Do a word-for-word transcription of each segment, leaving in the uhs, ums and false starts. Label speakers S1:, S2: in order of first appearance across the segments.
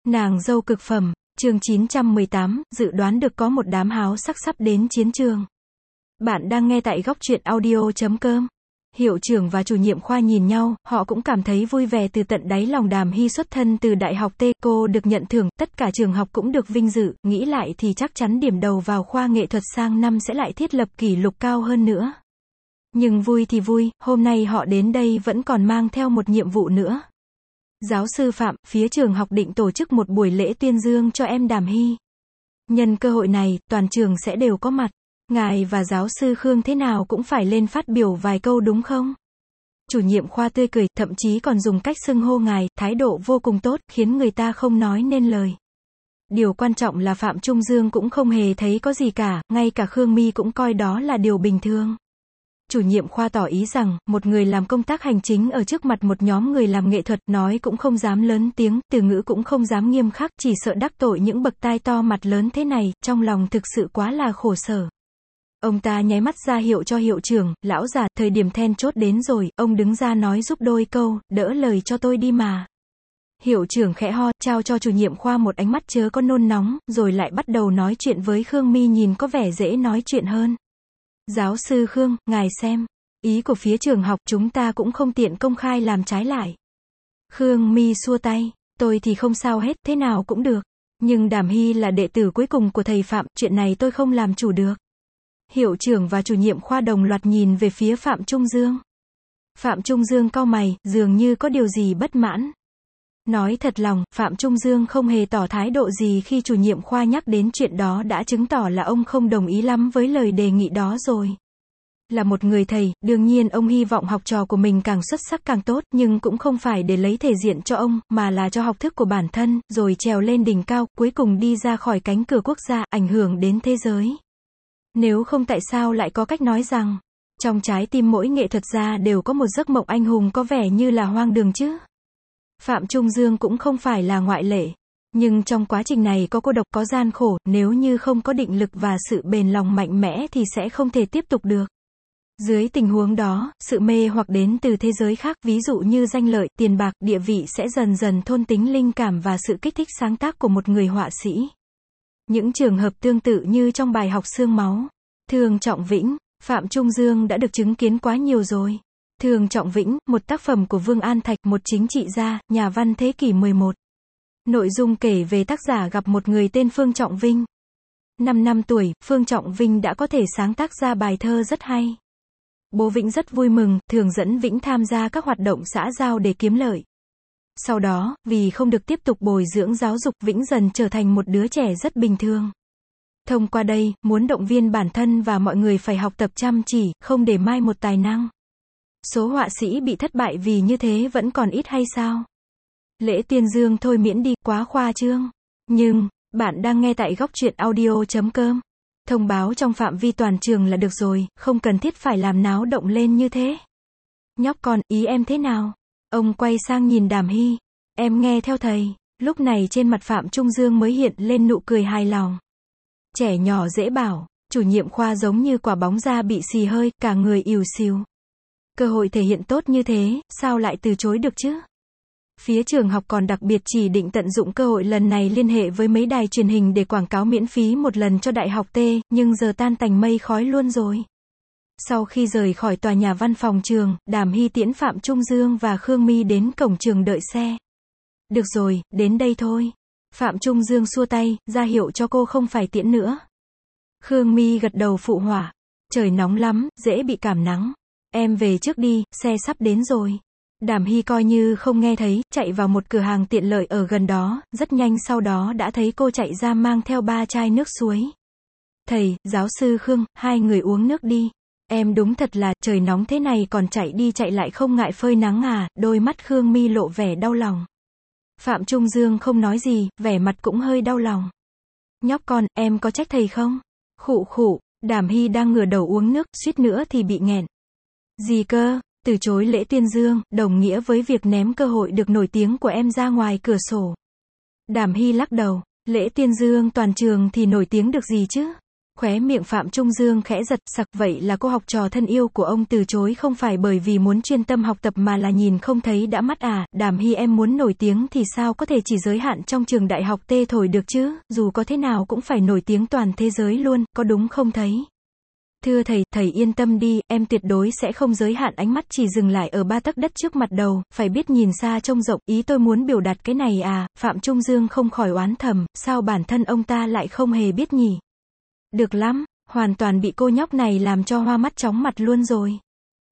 S1: Nàng dâu cực phẩm, chương chín trăm mười tám, dự đoán được có một đám háo sắc sắp đến chiến trường. Bạn đang nghe tại góc truyện audio chấm com. Hiệu trưởng và chủ nhiệm khoa nhìn nhau, họ cũng cảm thấy vui vẻ từ tận đáy lòng. Đàm Hy xuất thân từ đại học T, cô được nhận thưởng, tất cả trường học cũng được vinh dự, nghĩ lại thì chắc chắn điểm đầu vào khoa nghệ thuật sang năm sẽ lại thiết lập kỷ lục cao hơn nữa. Nhưng vui thì vui, hôm nay họ đến đây vẫn còn mang theo một nhiệm vụ nữa. Giáo sư Phạm, phía trường học định tổ chức một buổi lễ tuyên dương cho em Đàm Hy. Nhân cơ hội này, toàn trường sẽ đều có mặt. Ngài và giáo sư Khương thế nào cũng phải lên phát biểu vài câu đúng không? Chủ nhiệm khoa tươi cười, thậm chí còn dùng cách xưng hô ngài, thái độ vô cùng tốt, khiến người ta không nói nên lời. Điều quan trọng là Phạm Trung Dương cũng không hề thấy có gì cả, ngay cả Khương My cũng coi đó là điều bình thường. Chủ nhiệm khoa tỏ ý rằng, một người làm công tác hành chính ở trước mặt một nhóm người làm nghệ thuật, nói cũng không dám lớn tiếng, từ ngữ cũng không dám nghiêm khắc, chỉ sợ đắc tội những bậc tai to mặt lớn thế này, trong lòng thực sự quá là khổ sở. Ông ta nháy mắt ra hiệu cho hiệu trưởng, lão già, thời điểm then chốt đến rồi, ông đứng ra nói giúp đôi câu, đỡ lời cho tôi đi mà. Hiệu trưởng khẽ ho, trao cho chủ nhiệm khoa một ánh mắt chớ có nôn nóng, rồi lại bắt đầu nói chuyện với Khương My nhìn có vẻ dễ nói chuyện hơn. Giáo sư Khương, ngài xem, ý của phía trường học chúng ta cũng không tiện công khai làm trái lại. Khương My xua tay, tôi thì không sao hết, thế nào cũng được. Nhưng Đàm Hy là đệ tử cuối cùng của thầy Phạm, chuyện này tôi không làm chủ được. Hiệu trưởng và chủ nhiệm khoa đồng loạt nhìn về phía Phạm Trung Dương. Phạm Trung Dương cau mày, dường như có điều gì bất mãn. Nói thật lòng, Phạm Trung Dương không hề tỏ thái độ gì khi chủ nhiệm khoa nhắc đến chuyện đó, đã chứng tỏ là ông không đồng ý lắm với lời đề nghị đó rồi. Là một người thầy, đương nhiên ông hy vọng học trò của mình càng xuất sắc càng tốt, nhưng cũng không phải để lấy thể diện cho ông, mà là cho học thức của bản thân, rồi trèo lên đỉnh cao, cuối cùng đi ra khỏi cánh cửa quốc gia, ảnh hưởng đến thế giới. Nếu không tại sao lại có cách nói rằng, trong trái tim mỗi nghệ thuật gia đều có một giấc mộng anh hùng, có vẻ như là hoang đường chứ? Phạm Trung Dương cũng không phải là ngoại lệ. Nhưng trong quá trình này có cô độc, có gian khổ, nếu như không có định lực và sự bền lòng mạnh mẽ thì sẽ không thể tiếp tục được. Dưới tình huống đó, sự mê hoặc đến từ thế giới khác, ví dụ như danh lợi, tiền bạc, địa vị sẽ dần dần thôn tính linh cảm và sự kích thích sáng tác của một người họa sĩ. Những trường hợp tương tự như trong bài học Xương Máu, Thương Trọng Vĩnh, Phạm Trung Dương đã được chứng kiến quá nhiều rồi. Thương Trọng Vĩnh, một tác phẩm của Vương An Thạch, một chính trị gia, nhà văn thế kỷ mười một. Nội dung kể về tác giả gặp một người tên Phương Trọng Vinh. Năm năm tuổi, Phương Trọng Vinh đã có thể sáng tác ra bài thơ rất hay. Bố Vĩnh rất vui mừng, thường dẫn Vĩnh tham gia các hoạt động xã giao để kiếm lợi. Sau đó, vì không được tiếp tục bồi dưỡng giáo dục, Vĩnh dần trở thành một đứa trẻ rất bình thường. Thông qua đây, muốn động viên bản thân và mọi người phải học tập chăm chỉ, không để mai một tài năng. Số họa sĩ bị thất bại vì như thế vẫn còn ít hay sao? Lễ tuyên dương thôi miễn đi, quá khoa trương. Nhưng, bạn đang nghe tại góc truyện audio chấm com. Thông báo trong phạm vi toàn trường là được rồi, không cần thiết phải làm náo động lên như thế. Nhóc con, ý em thế nào? Ông quay sang nhìn Đàm Hy. Em nghe theo thầy. Lúc này trên mặt Phạm Trung Dương mới hiện lên nụ cười hài lòng. Trẻ nhỏ dễ bảo, chủ nhiệm khoa giống như quả bóng da bị xì hơi, cả người ìu xìu. Cơ hội thể hiện tốt như thế, sao lại từ chối được chứ? Phía trường học còn đặc biệt chỉ định tận dụng cơ hội lần này liên hệ với mấy đài truyền hình để quảng cáo miễn phí một lần cho đại học T, nhưng giờ tan tành mây khói luôn rồi. Sau khi rời khỏi tòa nhà văn phòng trường, Đàm Hy tiễn Phạm Trung Dương và Khương My đến cổng trường đợi xe. Được rồi, đến đây thôi. Phạm Trung Dương xua tay, ra hiệu cho cô không phải tiễn nữa. Khương My gật đầu phụ họa. Trời nóng lắm, dễ bị cảm nắng. Em về trước đi, xe sắp đến rồi. Đàm Hy coi như không nghe thấy, chạy vào một cửa hàng tiện lợi ở gần đó, rất nhanh sau đó đã thấy cô chạy ra mang theo ba chai nước suối. Thầy, giáo sư Khương, hai người uống nước đi. Em đúng thật là, trời nóng thế này còn chạy đi chạy lại không ngại phơi nắng à? Đôi mắt Khương My lộ vẻ đau lòng. Phạm Trung Dương không nói gì, vẻ mặt cũng hơi đau lòng. Nhóc con, em có trách thầy không? Khụ khụ, Đàm Hy đang ngửa đầu uống nước, suýt nữa thì bị nghẹn. Gì cơ? Từ chối lễ tuyên dương, đồng nghĩa với việc ném cơ hội được nổi tiếng của em ra ngoài cửa sổ. Đàm Hy lắc đầu, lễ tuyên dương toàn trường thì nổi tiếng được gì chứ? Khóe miệng Phạm Trung Dương khẽ giật, sặc, vậy là cô học trò thân yêu của ông từ chối không phải bởi vì muốn chuyên tâm học tập mà là nhìn không thấy đã mắt à, Đàm Hy em muốn nổi tiếng thì sao có thể chỉ giới hạn trong trường đại học tê thổi được chứ, dù có thế nào cũng phải nổi tiếng toàn thế giới luôn, có đúng không thấy? Thưa thầy, thầy yên tâm đi, em tuyệt đối sẽ không giới hạn ánh mắt chỉ dừng lại ở ba tấc đất trước mặt đầu, phải biết nhìn xa trông rộng, ý tôi muốn biểu đạt cái này à, Phạm Trung Dương không khỏi oán thầm, sao bản thân ông ta lại không hề biết nhỉ? Được lắm, hoàn toàn bị cô nhóc này làm cho hoa mắt chóng mặt luôn rồi.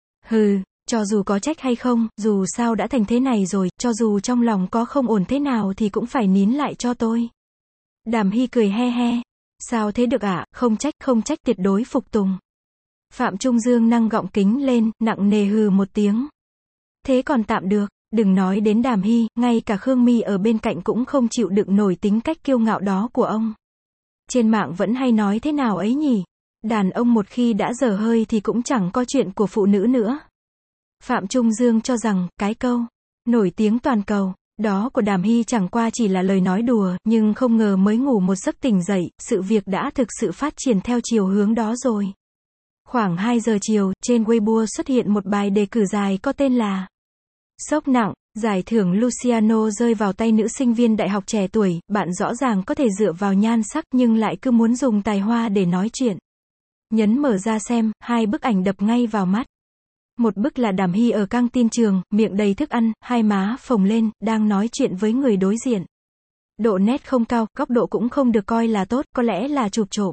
S1: Hừ, cho dù có trách hay không, dù sao đã thành thế này rồi, cho dù trong lòng có không ổn thế nào thì cũng phải nín lại cho tôi. Đàm Hy cười he he. Sao thế được ạ, không trách, không trách tuyệt đối phục tùng. Phạm Trung Dương nâng gọng kính lên, nặng nề hừ một tiếng. Thế còn tạm được, đừng nói đến Đàm Hy, ngay cả Khương My ở bên cạnh cũng không chịu đựng nổi tính cách kiêu ngạo đó của ông. Trên mạng vẫn hay nói thế nào ấy nhỉ? Đàn ông một khi đã dở hơi thì cũng chẳng có chuyện của phụ nữ nữa. Phạm Trung Dương cho rằng, cái câu nổi tiếng toàn cầu đó của Đàm Hy chẳng qua chỉ là lời nói đùa, nhưng không ngờ mới ngủ một giấc tỉnh dậy, sự việc đã thực sự phát triển theo chiều hướng đó rồi. Khoảng hai giờ chiều, trên Weibo xuất hiện một bài đề cử dài có tên là Sốc nặng, giải thưởng Luciano rơi vào tay nữ sinh viên đại học trẻ tuổi, bạn rõ ràng có thể dựa vào nhan sắc nhưng lại cứ muốn dùng tài hoa để nói chuyện. Nhấn mở ra xem, hai bức ảnh đập ngay vào mắt. Một bức là Đàm Hy ở căng tin trường, miệng đầy thức ăn, hai má phồng lên, đang nói chuyện với người đối diện. Độ nét không cao, góc độ cũng không được coi là tốt, có lẽ là chụp trộm.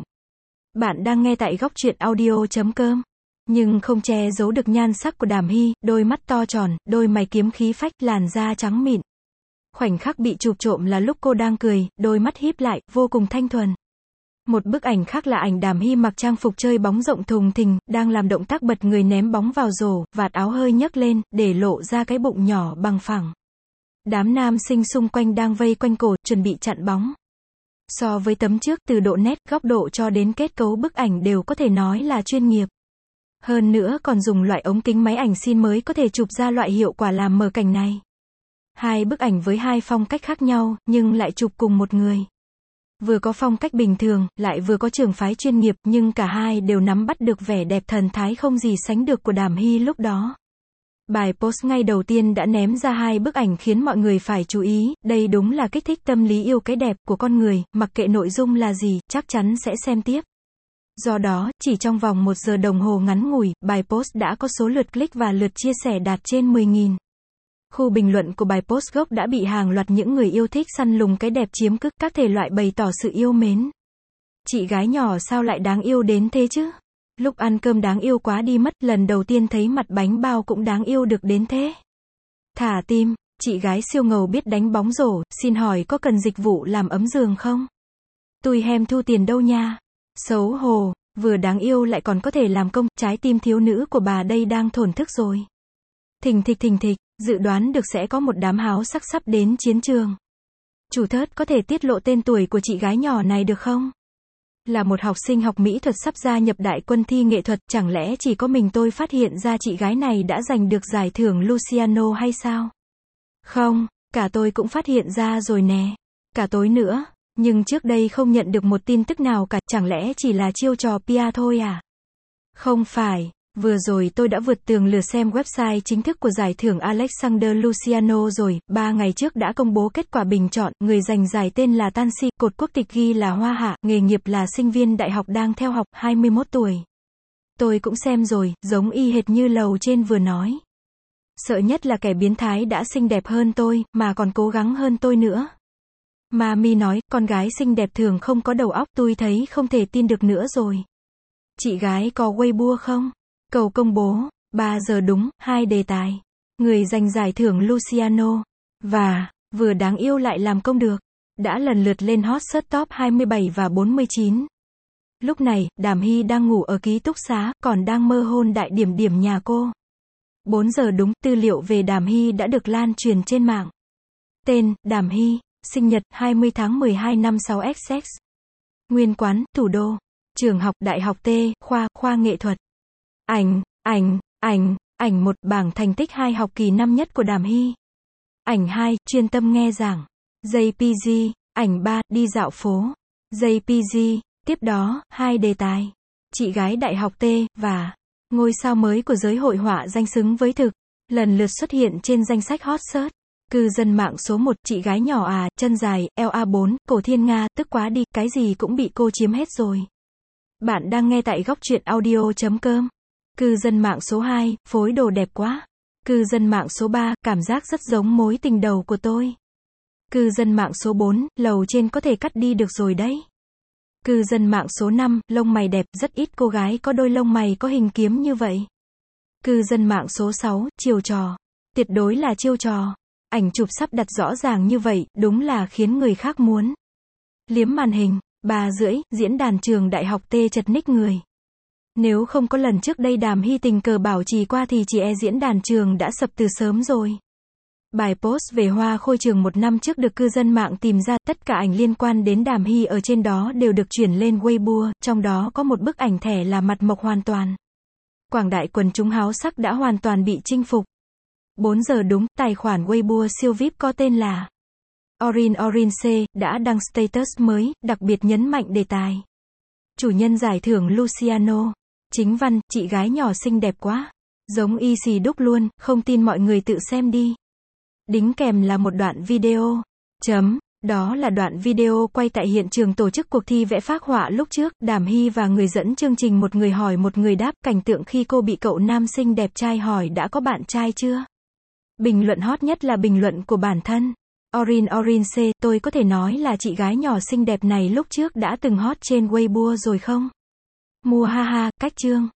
S1: Bạn đang nghe tại góc truyện audio chấm com. Nhưng không che giấu được nhan sắc của Đàm Hy, đôi mắt to tròn, đôi mày kiếm khí phách, làn da trắng mịn. Khoảnh khắc bị chụp trộm là lúc cô đang cười, đôi mắt híp lại, vô cùng thanh thuần. Một bức ảnh khác là ảnh Đàm Hy mặc trang phục chơi bóng rộng thùng thình, đang làm động tác bật người ném bóng vào rổ, vạt áo hơi nhấc lên, để lộ ra cái bụng nhỏ bằng phẳng. Đám nam sinh xung quanh đang vây quanh cổ, chuẩn bị chặn bóng. So với tấm trước, từ độ nét, góc độ cho đến kết cấu bức ảnh đều có thể nói là chuyên nghiệp. Hơn nữa còn dùng loại ống kính máy ảnh xin mới có thể chụp ra loại hiệu quả làm mờ cảnh này. Hai bức ảnh với hai phong cách khác nhau, nhưng lại chụp cùng một người. Vừa có phong cách bình thường, lại vừa có trường phái chuyên nghiệp, nhưng cả hai đều nắm bắt được vẻ đẹp thần thái không gì sánh được của Đàm Hy lúc đó. Bài post ngay đầu tiên đã ném ra hai bức ảnh khiến mọi người phải chú ý, đây đúng là kích thích tâm lý yêu cái đẹp của con người, mặc kệ nội dung là gì, chắc chắn sẽ xem tiếp. Do đó, chỉ trong vòng một giờ đồng hồ ngắn ngủi, bài post đã có số lượt click và lượt chia sẻ đạt trên mười nghìn. Khu bình luận của bài post gốc đã bị hàng loạt những người yêu thích săn lùng cái đẹp chiếm cứ, các thể loại bày tỏ sự yêu mến. Chị gái nhỏ sao lại đáng yêu đến thế chứ? Lúc ăn cơm đáng yêu quá đi mất, lần đầu tiên thấy mặt bánh bao cũng đáng yêu được đến thế. Thả tim, chị gái siêu ngầu biết đánh bóng rổ, xin hỏi có cần dịch vụ làm ấm giường không? Tui hem thu tiền đâu nha. Xấu hổ, vừa đáng yêu lại còn có thể làm công, trái tim thiếu nữ của bà đây đang thổn thức rồi. Thình thịch thình thịch, dự đoán được sẽ có một đám háo sắc sắp đến chiến trường. Chủ thớt có thể tiết lộ tên tuổi của chị gái nhỏ này được không? Là một học sinh học mỹ thuật sắp gia nhập đại quân thi nghệ thuật, chẳng lẽ chỉ có mình tôi phát hiện ra chị gái này đã giành được giải thưởng Luciano hay sao? Không, cả tôi cũng phát hiện ra rồi nè. Cả tối nữa, nhưng trước đây không nhận được một tin tức nào cả, chẳng lẽ chỉ là chiêu trò pê e thôi à? Không phải. Vừa rồi tôi đã vượt tường lửa xem website chính thức của giải thưởng Alexander Luciano rồi, ba ngày trước đã công bố kết quả bình chọn, người giành giải tên là Tansi, cột quốc tịch ghi là Hoa Hạ, nghề nghiệp là sinh viên đại học đang theo học, hai mươi mốt tuổi. Tôi cũng xem rồi, giống y hệt như lầu trên vừa nói. Sợ nhất là kẻ biến thái đã xinh đẹp hơn tôi, mà còn cố gắng hơn tôi nữa. Mami nói, con gái xinh đẹp thường không có đầu óc, tôi thấy không thể tin được nữa rồi. Chị gái có Weibo không? Cầu công bố, ba giờ đúng, hai đề tài. Người giành giải thưởng Luciano. Và, vừa đáng yêu lại làm công được. Đã lần lượt lên hot search top hai mươi bảy và bốn mươi chín. Lúc này, Đàm Hy đang ngủ ở ký túc xá, còn đang mơ hôn đại điểm điểm nhà cô. bốn giờ đúng, tư liệu về Đàm Hy đã được lan truyền trên mạng. Tên, Đàm Hy, sinh nhật, hai mươi tháng mười hai năm sáu x x. Nguyên quán, thủ đô. Trường học, Đại học T, khoa, khoa nghệ thuật. Ảnh, ảnh, ảnh, ảnh một, bảng thành tích hai học kỳ năm nhất của Đàm Hy. Ảnh hai, chuyên tâm nghe giảng. gi pê giê, ảnh ba, đi dạo phố. gi pê giê, Tiếp đó, hai đề tài. Chị gái đại học T, và ngôi sao mới của giới hội họa danh xứng với thực, lần lượt xuất hiện trên danh sách hot search. Cư dân mạng số một, chị gái nhỏ à, chân dài, eo a bốn, cổ thiên nga, tức quá đi, cái gì cũng bị cô chiếm hết rồi. Bạn đang nghe tại góc truyện audio chấm com. Cư dân mạng số hai, phối đồ đẹp quá. Cư dân mạng số ba, cảm giác rất giống mối tình đầu của tôi. Cư dân mạng số bốn, lầu trên có thể cắt đi được rồi đấy. Cư dân mạng số năm, lông mày đẹp, rất ít cô gái có đôi lông mày có hình kiếm như vậy. Cư dân mạng số sáu, chiêu trò. Tuyệt đối là chiêu trò. Ảnh chụp sắp đặt rõ ràng như vậy, đúng là khiến người khác muốn liếm màn hình. Ba rưỡi, diễn đàn trường đại học T chật ních người. Nếu không có lần trước đây Đàm Hy tình cờ bảo trì qua thì chỉ e diễn đàn trường đã sập từ sớm rồi. Bài post về hoa khôi trường một năm trước được cư dân mạng tìm ra, tất cả ảnh liên quan đến Đàm Hy ở trên đó đều được chuyển lên Weibo, trong đó có một bức ảnh thẻ là mặt mộc hoàn toàn. Quảng đại quần chúng háo sắc đã hoàn toàn bị chinh phục. bốn giờ đúng, tài khoản Weibo siêu vi ai pi có tên là Orin Orin C, đã đăng status mới, đặc biệt nhấn mạnh đề tài. Chủ nhân giải thưởng Luciano. Chính văn, chị gái nhỏ xinh đẹp quá. Giống y xì đúc luôn, không tin mọi người tự xem đi. Đính kèm là một đoạn video. Chấm. Đó là đoạn video quay tại hiện trường tổ chức cuộc thi vẽ phác họa lúc trước, Đàm Hy và người dẫn chương trình một người hỏi một người đáp, cảnh tượng khi cô bị cậu nam sinh đẹp trai hỏi đã có bạn trai chưa? Bình luận hot nhất là bình luận của bản thân. Orin Orin C, tôi có thể nói là chị gái nhỏ xinh đẹp này lúc trước đã từng hot trên Weibo rồi không? Mua ha ha, cách chương.